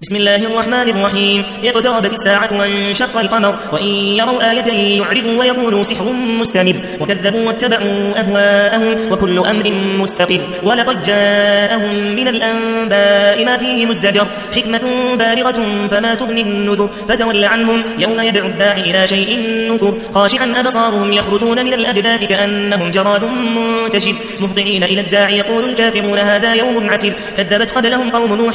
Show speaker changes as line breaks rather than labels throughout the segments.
بسم الله الرحمن الرحيم. اقتربت الساعة وانشق القمر وإن يروا آية يعرضوا ويقولوا سحر مستمر وكذبوا واتبعوا أهواءهم وكل أمر مستقر ولقد جاءهم من الأنباء ما فيه مزدجر حكمة بالغة فما تغني النذر فتول عنهم يوم يدعو الداعي إلى شيء نكر خاشعا أبصارهم يخرجون من الأجداث كأنهم جراد منتشر مهطعين إلى الداعي يقول الكافرون هذا يوم عسير كذبت قبلهم قوم نوح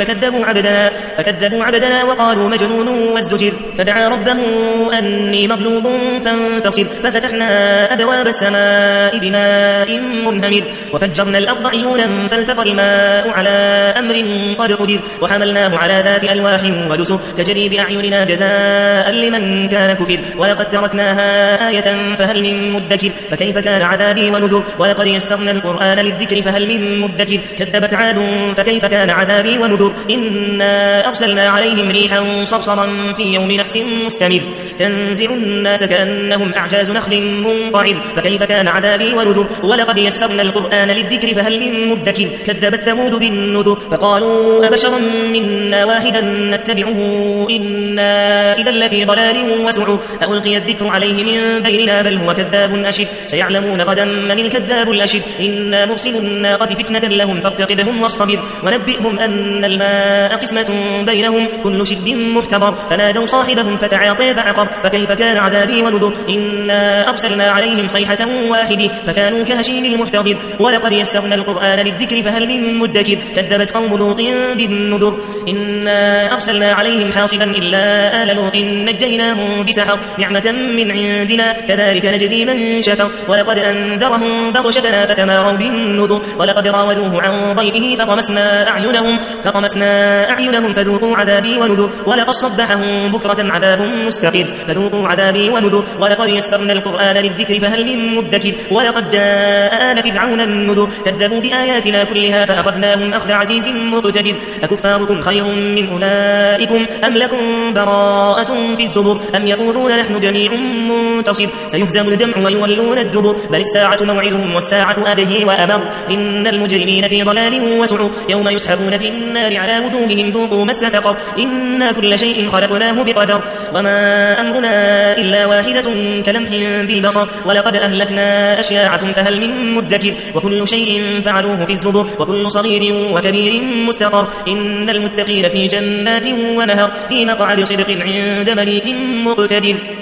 فكذبوا عبدنا وقالوا مجنون وازدجر فدعا ربه أني مغلوب فانتصر ففتحنا أبواب السماء بماء منهمر وفجرنا الأرض عيونا فالتقى الماء على أمر قد قدر وحملناه على ذات ألواح ودسر تجري بأعيننا جزاء لمن كان كفر ولقد تركناها آية فهل من مدكر فكيف كان عذابي ونذر ولقد يسرنا القرآن للذكر فهل من مدكر كذبت عاد فكيف كان عذابي ونذر إنا أرسلنا عليهم ريحا صرصرا في يوم نحس مستمر تنزع الناس كأنهم أعجاز نخل منقعر فكيف كان عذابي ونذر ولقد يسرنا القرآن للذكر فهل من مدكر كذبت ثمود بالنذر فقالوا أبشرا منا واحدا نتبعه إنا إذا لفي ضلال وسعر ألقي الذكر عليه من بيننا بل هو كذاب أشر سيعلمون غدا من الكذاب الأشر إنا مرسل الناقة فتنة لهم فارتقبهم واصطبر ونبئهم أن الماء قسمة بينهم كل شرب محتضر فنادوا صاحبهم فتعاطى فعقر فكيف كان عذابي ونذر إنا أرسلنا عليهم صيحة واحدة فكانوا كهشيم المحتضر ولقد يسرنا القرآن للذكر فهل من مدكر كذبت قوم لوط بالنذر إنا أرسلنا عليهم حاصبا إلا آل لوط نجيناهم بسحر نعمة من عندنا كذلك نجزي من شكر ولقد أنذرهم بطشتنا فتماروا بالنذر ولقد راودوه عن ضيفه فطمسنا أعينهم فذوقوا عذابي ونذر ولقد صبحهم بكرة عذاب مستقر فذوقوا عذابي ونذر ولقد يسرنا القرآن للذكر فهل من مدكر ولقد جاء آل فرعون النذر كذبوا بآياتنا كلها فأخذناهم أخذ عزيز مقتدر أكفاركم خير من أولئكم أم لكم براءة في الزبر أم يقولون نحن جميع منتصر سيهزم الجمع ويولون الدبر بل الساعة موعدهم والساعة أدهي وأمر إن المجرمين في ضلال وسعر يوم يسحبون في النار على وجوههم ذوقوا مس سقر إنا كل شيء خلقناه بقدر وما أمرنا إلا واحدة كلمح بالبصر ولقد أهلكنا أشياعكم فهل من مدكر وكل شيء فعلوه في الزبر وكل صغير وكبير مستقر إن المتقين في جنات ونهر في مقعد صدق عند مليك مقتدر.